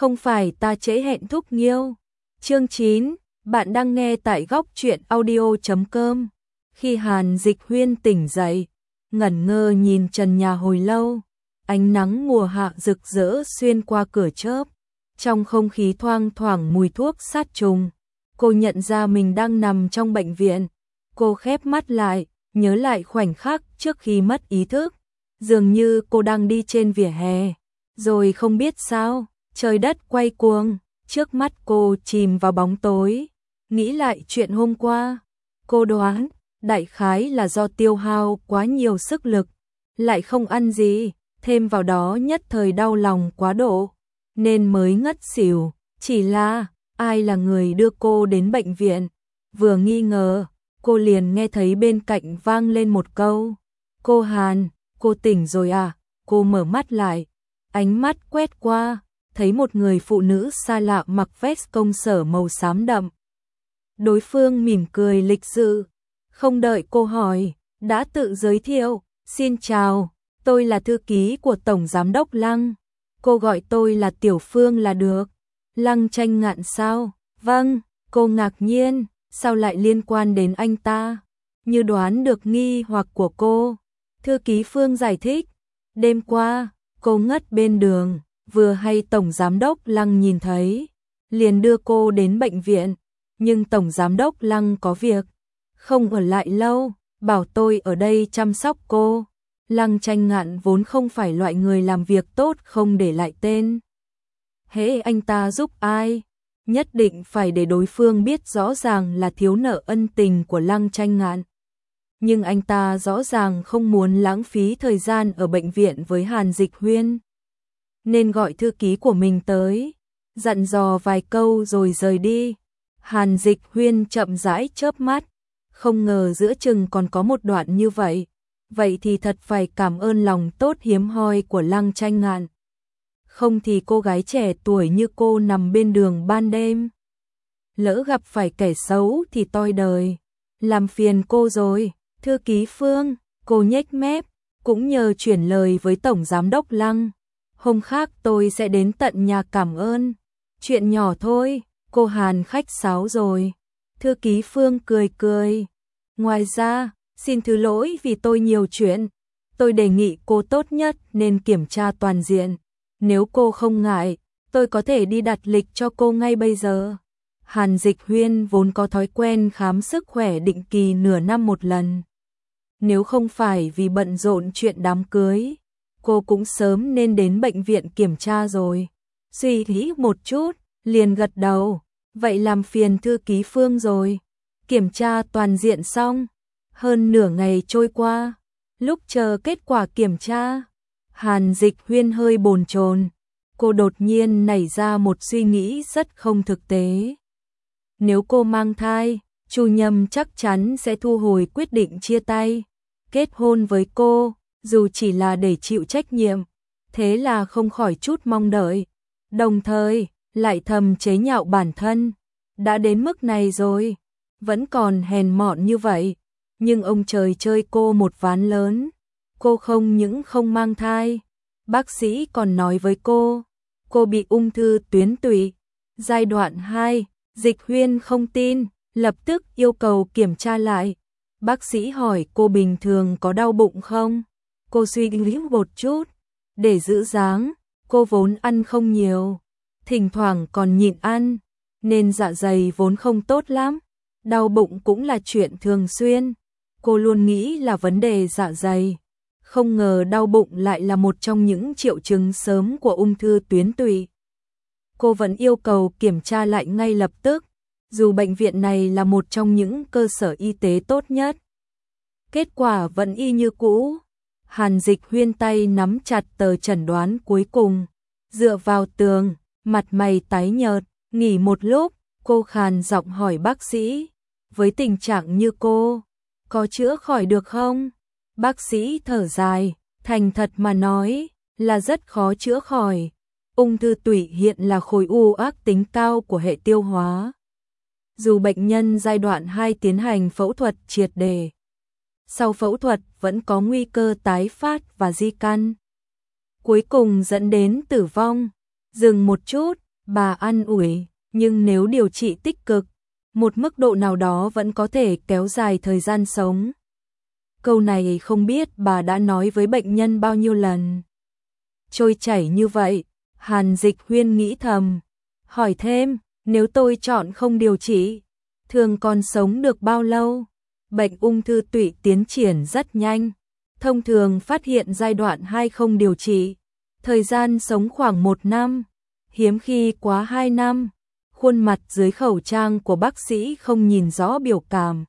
Không phải ta trễ hẹn thúc nghiêu. Chương 9, bạn đang nghe tại góc truyện audio.com. Khi Hàn Dịch Huyên tỉnh dậy, ngẩn ngơ nhìn trần nhà hồi lâu, ánh nắng mùa hạ rực rỡ xuyên qua cửa chớp, trong không khí thoang thoảng mùi thuốc sát trùng. Cô nhận ra mình đang nằm trong bệnh viện. Cô khép mắt lại, nhớ lại khoảnh khắc trước khi mất ý thức. Dường như cô đang đi trên vỉa hè, rồi không biết sao, trời đất quay cuồng, trước mắt cô chìm vào bóng tối. Nghĩ lại chuyện hôm qua, cô đoán đại khái là do tiêu hao quá nhiều sức lực, lại không ăn gì, thêm vào đó nhất thời đau lòng quá độ, nên mới ngất xỉu. Chỉ là, ai là người đưa cô đến bệnh viện? Vừa nghi ngờ, cô liền nghe thấy bên cạnh vang lên một câu. Cô Hàn, cô tỉnh rồi à? Cô mở mắt lại, ánh mắt quét qua, thấy một người phụ nữ xa lạ mặc vest công sở màu xám đậm. Đối phương mỉm cười lịch sự, không đợi cô hỏi, đã tự giới thiệu. Xin chào, tôi là thư ký của Tổng Giám đốc Lăng. Cô gọi tôi là Tiểu Phương là được. Lăng Tranh Ngạn sao? Vâng, cô ngạc nhiên, sao lại liên quan đến anh ta? Như đoán được nghi hoặc của cô, thư ký Phương giải thích. Đêm qua, cô ngất bên đường, vừa hay Tổng Giám đốc Lăng nhìn thấy, liền đưa cô đến bệnh viện. Nhưng Tổng Giám đốc Lăng có việc, không ở lại lâu, bảo tôi ở đây chăm sóc cô. Lăng Tranh Ngạn vốn không phải loại người làm việc tốt không để lại tên. Hễ anh ta giúp ai, nhất định phải để đối phương biết rõ ràng là thiếu nợ ân tình của Lăng Tranh Ngạn. Nhưng anh ta rõ ràng không muốn lãng phí thời gian ở bệnh viện với Hàn Dịch Huyên, nên gọi thư ký của mình tới, dặn dò vài câu rồi rời đi. Hàn Dịch Huyên chậm rãi chớp mắt, không ngờ giữa chừng còn có một đoạn như vậy. Vậy thì thật phải cảm ơn lòng tốt hiếm hoi của Lăng Tranh Ngạn. Không thì cô gái trẻ tuổi như cô nằm bên đường ban đêm, lỡ gặp phải kẻ xấu thì toi đời. Làm phiền cô rồi, thư ký Phương. Cô nhếch mép, cũng nhờ chuyển lời với Tổng Giám đốc Lăng. Hôm khác tôi sẽ đến tận nhà cảm ơn. Chuyện nhỏ thôi, cô Hàn khách sáo rồi. Thư ký Phương cười cười. Ngoài ra, xin thứ lỗi vì tôi nhiều chuyện. Tôi đề nghị cô tốt nhất nên kiểm tra toàn diện. Nếu cô không ngại, tôi có thể đi đặt lịch cho cô ngay bây giờ. Hàn Dịch Huyên vốn có thói quen khám sức khỏe định kỳ nửa năm một lần. Nếu không phải vì bận rộn chuyện đám cưới, cô cũng sớm nên đến bệnh viện kiểm tra rồi. Suy nghĩ một chút, liền gật đầu. Vậy làm phiền thư ký Phương rồi. Kiểm tra toàn diện xong, hơn nửa ngày trôi qua. Lúc chờ kết quả kiểm tra, Hàn Dịch Huyên hơi bồn chồn. Cô đột nhiên nảy ra một suy nghĩ rất không thực tế. Nếu cô mang thai, Chu Nhâm chắc chắn sẽ thu hồi quyết định chia tay, kết hôn với cô, dù chỉ là để chịu trách nhiệm. Thế là không khỏi chút mong đợi, đồng thời lại thầm chế nhạo bản thân. Đã đến mức này rồi, vẫn còn hèn mọn như vậy. Nhưng ông trời chơi cô một ván lớn. Cô không những không mang thai, bác sĩ còn nói với cô bị ung thư tuyến tụy, giai đoạn 2. Dịch Huyên không tin, lập tức yêu cầu kiểm tra lại. Bác sĩ hỏi cô bình thường có đau bụng không? Cô suy nghĩ một chút, để giữ dáng, cô vốn ăn không nhiều, thỉnh thoảng còn nhịn ăn, nên dạ dày vốn không tốt lắm. Đau bụng cũng là chuyện thường xuyên. Cô luôn nghĩ là vấn đề dạ dày, không ngờ đau bụng lại là một trong những triệu chứng sớm của ung thư tuyến tụy. Cô vẫn yêu cầu kiểm tra lại ngay lập tức, dù bệnh viện này là một trong những cơ sở y tế tốt nhất. Kết quả vẫn y như cũ. Hàn Dịch Huyên tay nắm chặt tờ chẩn đoán cuối cùng, dựa vào tường, mặt mày tái nhợt. Nghỉ một lúc, cô khàn giọng hỏi bác sĩ, với tình trạng như cô, có chữa khỏi được không? Bác sĩ thở dài, thành thật mà nói, là rất khó chữa khỏi. Ung thư tụy hiện là khối u ác tính cao của hệ tiêu hóa. Dù bệnh nhân giai đoạn 2 tiến hành phẫu thuật triệt để, sau phẫu thuật vẫn có nguy cơ tái phát và di căn, cuối cùng dẫn đến tử vong. Dừng một chút, Bà an ủi, nhưng nếu điều trị tích cực, một mức độ nào đó vẫn có thể kéo dài thời gian sống. Câu này không biết bà đã nói với bệnh nhân bao nhiêu lần. Trôi chảy như vậy, Hàn Dịch Huyên nghĩ thầm, hỏi thêm, nếu tôi chọn không điều trị, thường còn sống được bao lâu? Bệnh ung thư tụy tiến triển rất nhanh, thông thường phát hiện giai đoạn 2 không điều trị, thời gian sống khoảng 1 năm, hiếm khi quá 2 năm. Khuôn mặt dưới khẩu trang của bác sĩ không nhìn rõ biểu cảm.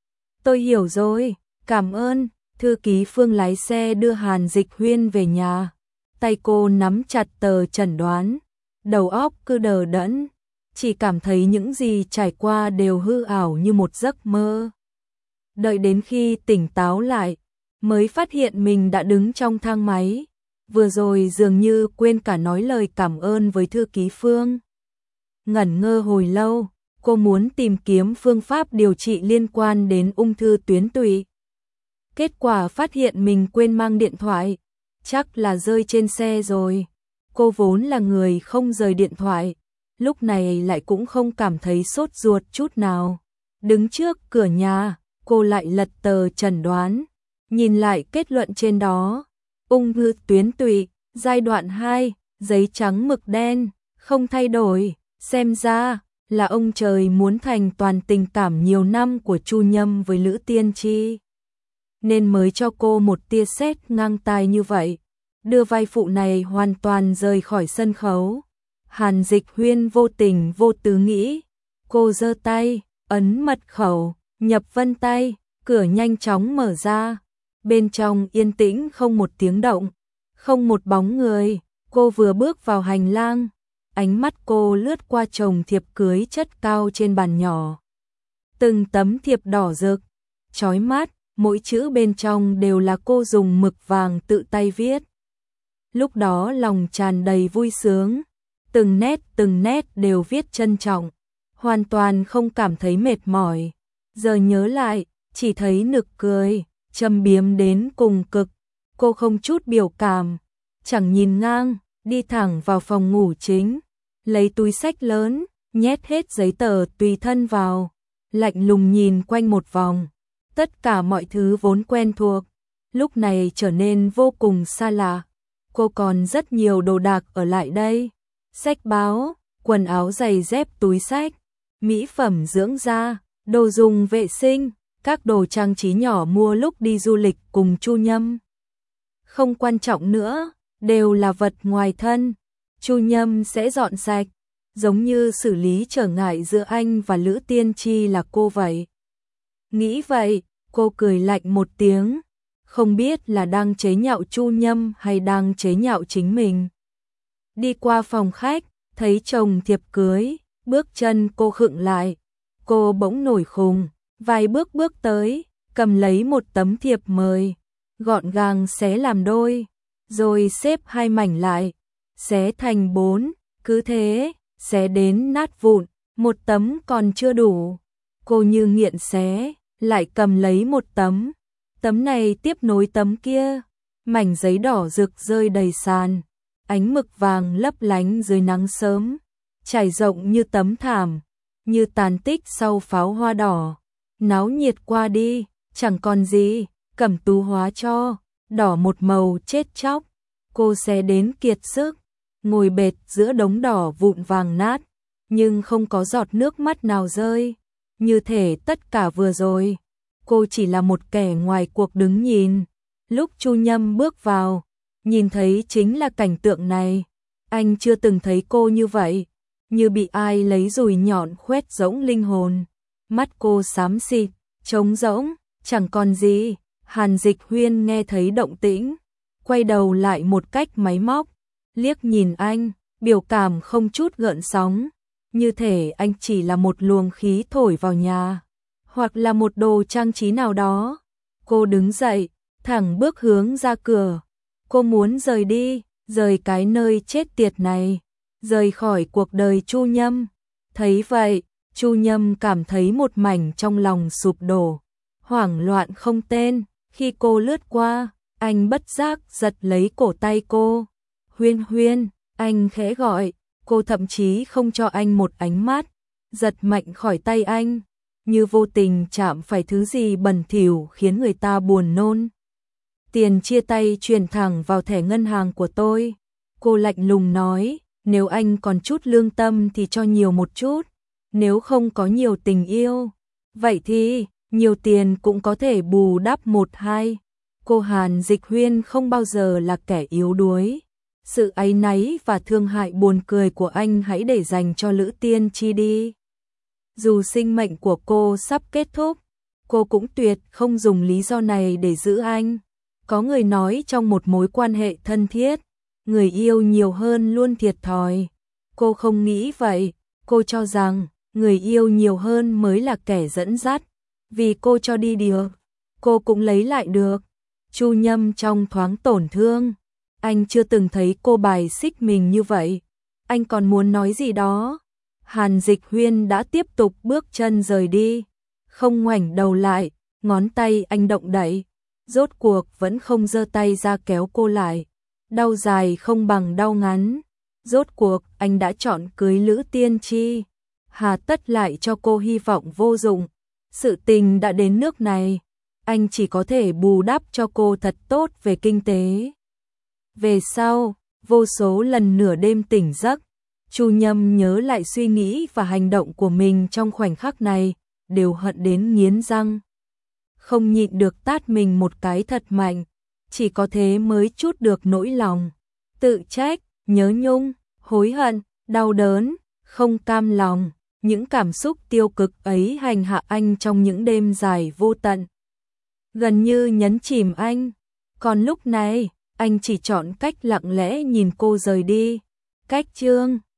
Tôi hiểu rồi, cảm ơn. Thư ký Phương lái xe đưa Hàn Dịch Huyên về nhà. Tay cô nắm chặt tờ chẩn đoán, đầu óc cứ đờ đẫn, chỉ cảm thấy những gì trải qua đều hư ảo như một giấc mơ. Đợi đến khi tỉnh táo lại, mới phát hiện mình đã đứng trong thang máy. Vừa rồi dường như quên cả nói lời cảm ơn với thư ký Phương. Ngẩn ngơ hồi lâu, cô muốn tìm kiếm phương pháp điều trị liên quan đến ung thư tuyến tụy. Kết quả phát hiện mình quên mang điện thoại, chắc là rơi trên xe rồi. Cô vốn là người không rời điện thoại, lúc này lại cũng không cảm thấy sốt ruột chút nào. Đứng trước cửa nhà, cô lại lật tờ chẩn đoán, nhìn lại kết luận trên đó. Ung thư tuyến tụy, giai đoạn 2, giấy trắng mực đen, không thay đổi. Xem ra là ông trời muốn thành toàn tình cảm nhiều năm của Chu Nhâm với Lữ Tiên Chi, nên mới cho cô một tia sét ngang tai như vậy, đưa vai phụ này hoàn toàn rời khỏi sân khấu. Hàn Dịch Huyên vô tình vô tư nghĩ, cô giơ tay, ấn mật khẩu, nhập vân tay, cửa nhanh chóng mở ra. Bên trong yên tĩnh không một tiếng động, không một bóng người. Cô vừa bước vào hành lang, ánh mắt cô lướt qua chồng thiệp cưới chất cao trên bàn nhỏ. Từng tấm thiệp đỏ rực, chói mắt, mỗi chữ bên trong đều là cô dùng mực vàng tự tay viết. Lúc đó lòng tràn đầy vui sướng, từng nét đều viết trân trọng, hoàn toàn không cảm thấy mệt mỏi. Giờ nhớ lại, chỉ thấy nực cười, châm biếm đến cùng cực. Cô không chút biểu cảm, chẳng nhìn ngang, đi thẳng vào phòng ngủ chính, lấy túi xách lớn, nhét hết giấy tờ tùy thân vào, lạnh lùng nhìn quanh một vòng. Tất cả mọi thứ vốn quen thuộc, lúc này trở nên vô cùng xa lạ. Cô còn rất nhiều đồ đạc ở lại đây, sách báo, quần áo giày dép túi xách, mỹ phẩm dưỡng da, đồ dùng vệ sinh, các đồ trang trí nhỏ mua lúc đi du lịch cùng Chu Nhâm. Không quan trọng nữa, đều là vật ngoài thân. Chu Nhâm sẽ dọn sạch, giống như xử lý trở ngại giữa anh và Lữ Tiên Chi là cô vậy. Nghĩ vậy, cô cười lạnh một tiếng, không biết là đang chế nhạo Chu Nhâm hay đang chế nhạo chính mình. Đi qua phòng khách, thấy chồng thiệp cưới, bước chân cô khựng lại. Cô bỗng nổi khùng, vài bước tới, cầm lấy một tấm thiệp mời, gọn gàng xé làm đôi, rồi xếp 2 mảnh lại, xé thành 4, cứ thế, xé đến nát vụn, một tấm còn chưa đủ. Cô như nghiện xé, lại cầm lấy một tấm này tiếp nối tấm kia, mảnh giấy đỏ rực rơi đầy sàn, ánh mực vàng lấp lánh dưới nắng sớm, trải rộng như tấm thảm, như tàn tích sau pháo hoa đỏ. Náo nhiệt qua đi, chẳng còn gì, Cẩm Tú hóa cho, đỏ một màu chết chóc. Cô xé đến kiệt sức, ngồi bệt giữa đống đỏ vụn vàng nát, nhưng không có giọt nước mắt nào rơi. Như thể tất cả vừa rồi, cô chỉ là một kẻ ngoài cuộc đứng nhìn. Lúc Chu Nhâm bước vào, nhìn thấy chính là cảnh tượng này. Anh chưa từng thấy cô như vậy, như bị ai lấy dùi nhọn khoét rỗng linh hồn. Mắt cô xám xịt, trống rỗng, chẳng còn gì. Hàn Dịch Huyên nghe thấy động tĩnh, quay đầu lại một cách máy móc, liếc nhìn anh, biểu cảm không chút gợn sóng, như thể anh chỉ là một luồng khí thổi vào nhà, hoặc là một đồ trang trí nào đó. Cô đứng dậy, thẳng bước hướng ra cửa. Cô muốn rời đi, rời cái nơi chết tiệt này, rời khỏi cuộc đời Chu Nhâm. Thấy vậy, Chu Nhâm cảm thấy một mảnh trong lòng sụp đổ, hoảng loạn không tên. Khi cô lướt qua, anh bất giác giật lấy cổ tay cô. Huyên Huyên, anh khẽ gọi, Cô thậm chí không cho anh một ánh mắt, giật mạnh khỏi tay anh, như vô tình chạm phải thứ gì bẩn thỉu khiến người ta buồn nôn. Tiền chia tay chuyển thẳng vào thẻ ngân hàng của tôi. Cô lạnh lùng nói, nếu anh còn chút lương tâm thì cho nhiều một chút, nếu không có nhiều tình yêu, vậy thì nhiều tiền cũng có thể bù đắp một hai. Cô Hàn Dịch Huyên không bao giờ là kẻ yếu đuối. Sự áy náy và thương hại buồn cười của anh hãy để dành cho Lữ Tiên Chi đi. Dù sinh mệnh của cô sắp kết thúc, cô cũng tuyệt không dùng lý do này để giữ anh. Có người nói trong một mối quan hệ thân thiết, người yêu nhiều hơn luôn thiệt thòi. Cô không nghĩ vậy, cô cho rằng người yêu nhiều hơn mới là kẻ dẫn dắt. Vì cô cho đi được, cô cũng lấy lại được. Chu Nhâm trong thoáng tổn thương. Anh chưa từng thấy cô bài xích mình như vậy. Anh còn muốn nói gì đó. Hàn Dịch Huyên đã tiếp tục bước chân rời đi. Không ngoảnh đầu lại, ngón tay anh động đậy. Rốt cuộc vẫn không giơ tay ra kéo cô lại. Đau dài không bằng đau ngắn. Rốt cuộc anh đã chọn cưới Lữ Tiên Chi. Hà tất lại cho cô hy vọng vô dụng. Sự tình đã đến nước này. Anh chỉ có thể bù đắp cho cô thật tốt về kinh tế. Về sau, vô số lần nửa đêm tỉnh giấc, Chu Nhâm nhớ lại suy nghĩ và hành động của mình trong khoảnh khắc này, đều hận đến nghiến răng. Không nhịn được tát mình một cái thật mạnh, chỉ có thế mới trút được nỗi lòng. Tự trách, nhớ nhung, hối hận, đau đớn, không cam lòng, những cảm xúc tiêu cực ấy hành hạ anh trong những đêm dài vô tận. Gần như nhấn chìm anh, còn lúc này, anh chỉ chọn cách lặng lẽ nhìn cô rời đi. Cách chương